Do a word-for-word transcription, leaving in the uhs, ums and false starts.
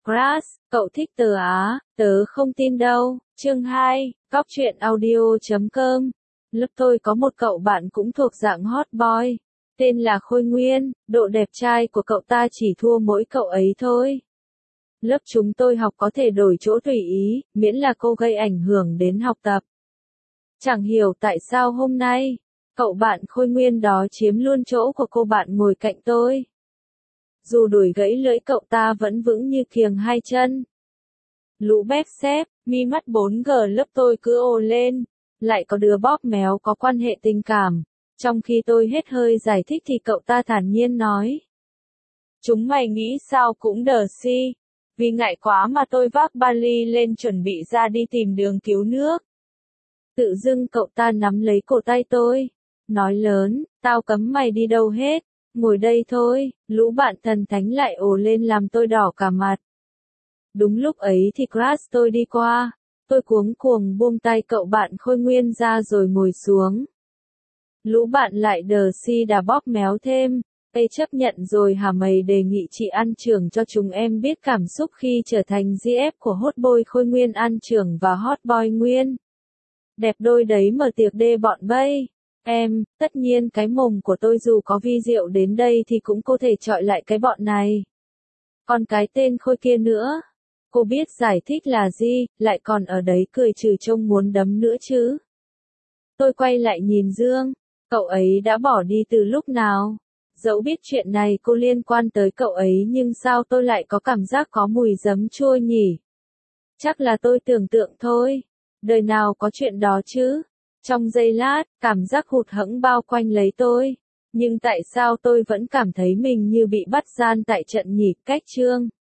Crush, cậu thích tớ á, tớ không tin đâu. Chương hai, Cóc truyện audio chấm com. Lớp tôi có một cậu bạn cũng thuộc dạng hot boy. Tên là Khôi Nguyên, độ đẹp trai của cậu ta chỉ thua mỗi cậu ấy thôi. Lớp chúng tôi học có thể đổi chỗ tùy ý, miễn là cô gây ảnh hưởng đến học tập. Chẳng hiểu tại sao hôm nay, cậu bạn Khôi Nguyên đó chiếm luôn chỗ của cô bạn ngồi cạnh tôi. Dù đuổi gãy lưỡi cậu ta vẫn vững như kiềng hai chân. Lũ bép xép, mi mắt bốn G lớp tôi cứ ồ lên, lại có đứa bóp méo có quan hệ tình cảm. Trong khi tôi hết hơi giải thích thì cậu ta thản nhiên nói. Chúng mày nghĩ sao cũng đờ si. Vì ngại quá mà tôi vác vali lên chuẩn bị ra đi tìm đường cứu nước. Tự dưng cậu ta nắm lấy cổ tay tôi. Nói lớn, tao cấm mày đi đâu hết. Ngồi đây thôi, lũ bạn thần thánh lại ồ lên làm tôi đỏ cả mặt. Đúng lúc ấy thì crush tôi đi qua. Tôi cuống cuồng buông tay cậu bạn Khôi Nguyên ra rồi ngồi xuống. Lũ bạn lại đờ si đà bóp méo thêm. Ê chấp nhận rồi hả mày, đề nghị chị ăn trưởng cho chúng em biết cảm xúc khi trở thành giê ép của hot boy Khôi Nguyên ăn trưởng và hot boy Nguyên. Đẹp đôi đấy mở tiệc đê bọn bay. Em, tất nhiên cái mồm của tôi dù có vi diệu đến đây thì cũng có thể chọi lại cái bọn này. Còn cái tên Khôi kia nữa. Cô biết giải thích là gì, lại còn ở đấy cười trừ trông muốn đấm nữa chứ. Tôi quay lại nhìn Dương, cậu ấy đã bỏ đi từ lúc nào? Dẫu biết chuyện này cô liên quan tới cậu ấy nhưng sao tôi lại có cảm giác có mùi giấm chua nhỉ? Chắc là tôi tưởng tượng thôi. Đời nào có chuyện đó chứ? Trong giây lát, cảm giác hụt hẫng bao quanh lấy tôi. Nhưng tại sao tôi vẫn cảm thấy mình như bị bắt gian tại trận nhỉ? Cách chương